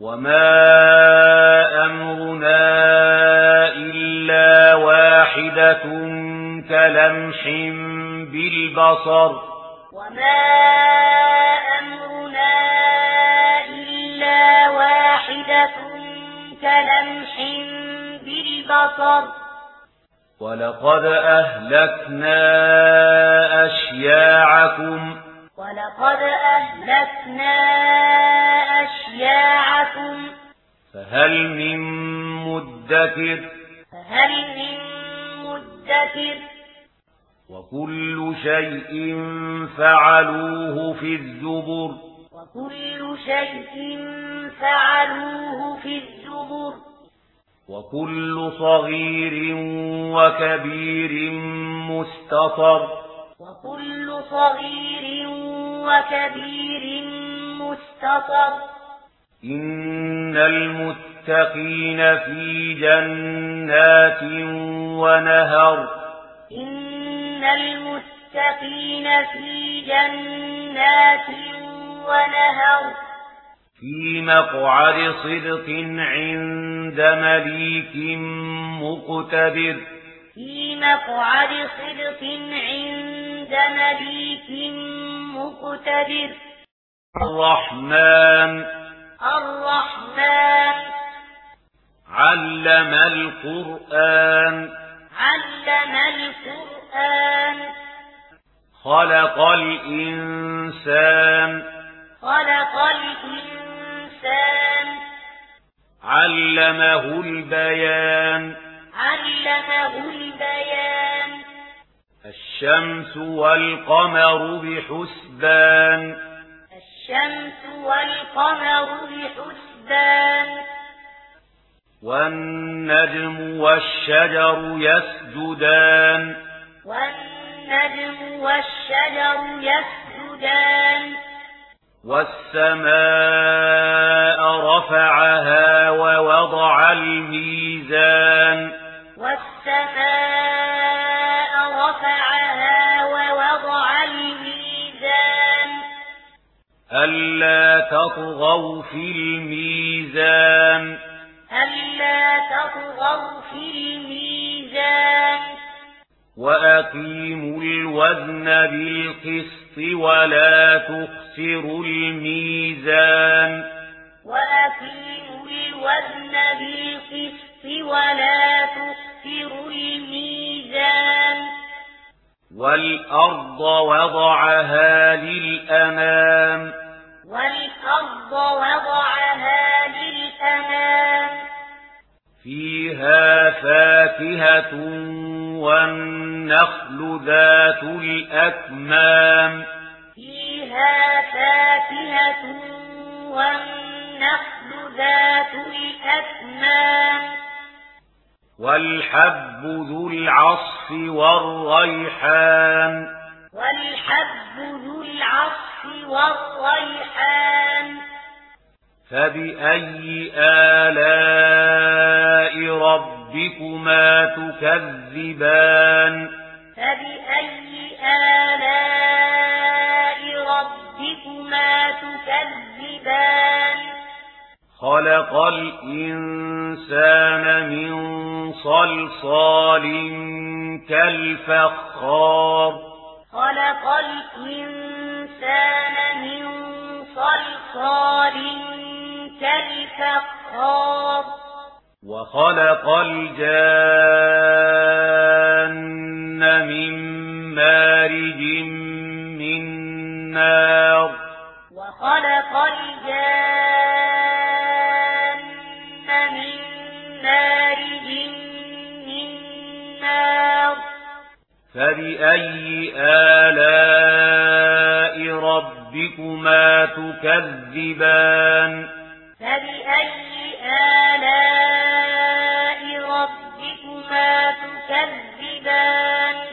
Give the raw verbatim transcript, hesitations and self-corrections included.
وما أمرنا إلا واحدة كلمح بالبصر وما أمرنا إلا واحدة كلمح بالبصر ولقد أهلكنا أشياعكم ولقد أهلكنا أشياعكم فهل من مدكر فهل من مدكر وكل شيء فعلوه في الزبر وكل شيء فعلوه في الزبر وكل صغير وكبير مستطر وكل صغير وكبير مستطر إن المتقين في جنات ونهر إن المتقين في جنات ونهر في مقعد صدق عند مليك مقتدر في مقعد صدق عند مليك مقتدر الرحمن الرحمن علم القرآن علم القرآن خلق الإنسان خلق الإنسان علمه البيان علمه البيان الشمس والقمر بحسبان الشمس والقمر بحسبان والنجم والشجر يسجدان والنجم والشجر يسجدان والسماء رفعها ووضع الميزان والسماء رفعها ووضع الميزان ألا تطغوا في الميزان ألا تطغوا في الميزان وأقيموا الوزن بالقسط ولا تخسروا الميزان وأقيموا الوزن بالقسط ولا تخسروا الميزان والأرض وضعها للأنام والأرض وضعها للأنام فيها فاكهة والنخل ذات الأكمام فيها فاكهة والنخل ذات الأكمام والحب ذو العصف والريحان والحب ذو العصف والريحان فبأي آلاء ربكما تكذبان فبأي آلاء ربكما تكذبان خلق الإنسان من صلصال كالفخار خلق الإنسان من صلصال كالفخار وخلق الجان من مارج من نار وخلق الجان من مارج من نار فبأي آلاء ربكما تكذبان فبأي آلاء ربكما تكذبان